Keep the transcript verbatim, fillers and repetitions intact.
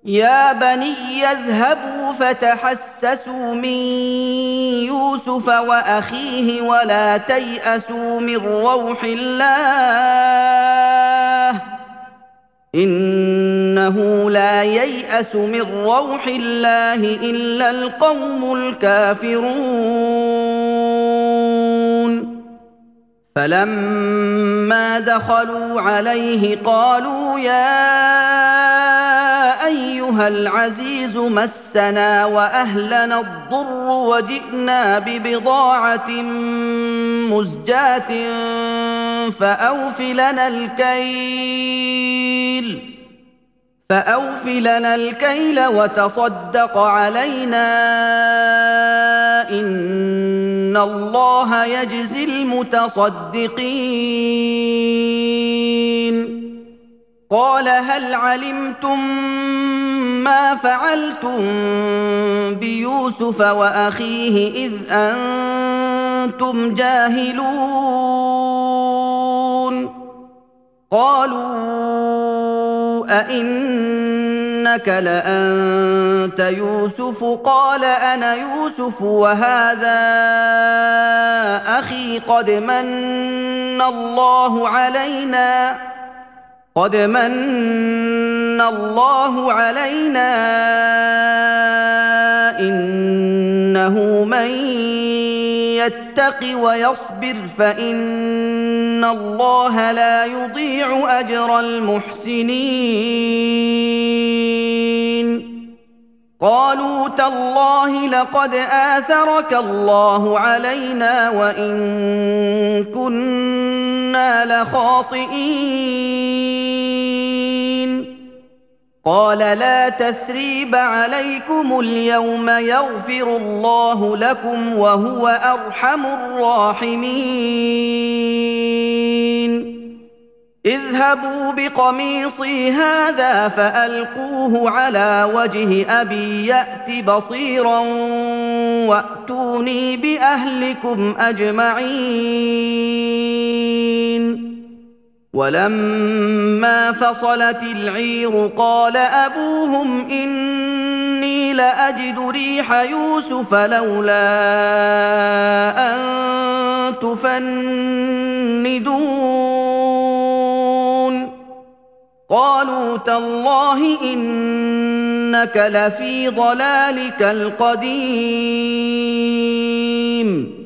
يا بني اذهبوا فتحسسوا من يوسف وأخيه ولا تيأسوا من روح الله إنه لا ييأس من روح الله إلا القوم الكافرون فلما دخلوا عليه قالوا يا أيها العزيز مسنا وأهلنا الضر وجئنا ببضاعة مزجاة فأوف لنا الكيل فأوف لنا الكيل وتصدق علينا إن الله يجزي المتصدقين قال هل علمتم ما فعلتم بيوسف وأخيه إذ أنتم جاهلون قالوا أئنك لأنت يوسف قال أنا يوسف وهذا أخي قد من الله علينا قد من الله علينا إنه من يتق ويصبر فإن الله لا يضيع أجر المحسنين قالوا تالله لقد آثرك الله علينا وإن كنا لخاطئين قال لا تثريب عليكم اليوم يغفر الله لكم وهو أرحم الراحمين اذهبوا بقميصي هذا فألقوه على وجه أبي يأت بصيرا وأتوني بأهلكم أجمعين ولما فصلت العير قال أبوهم إني لأجد ريح يوسف لولا أن تفندون قالوا تالله إنك لفي ضلالك القديم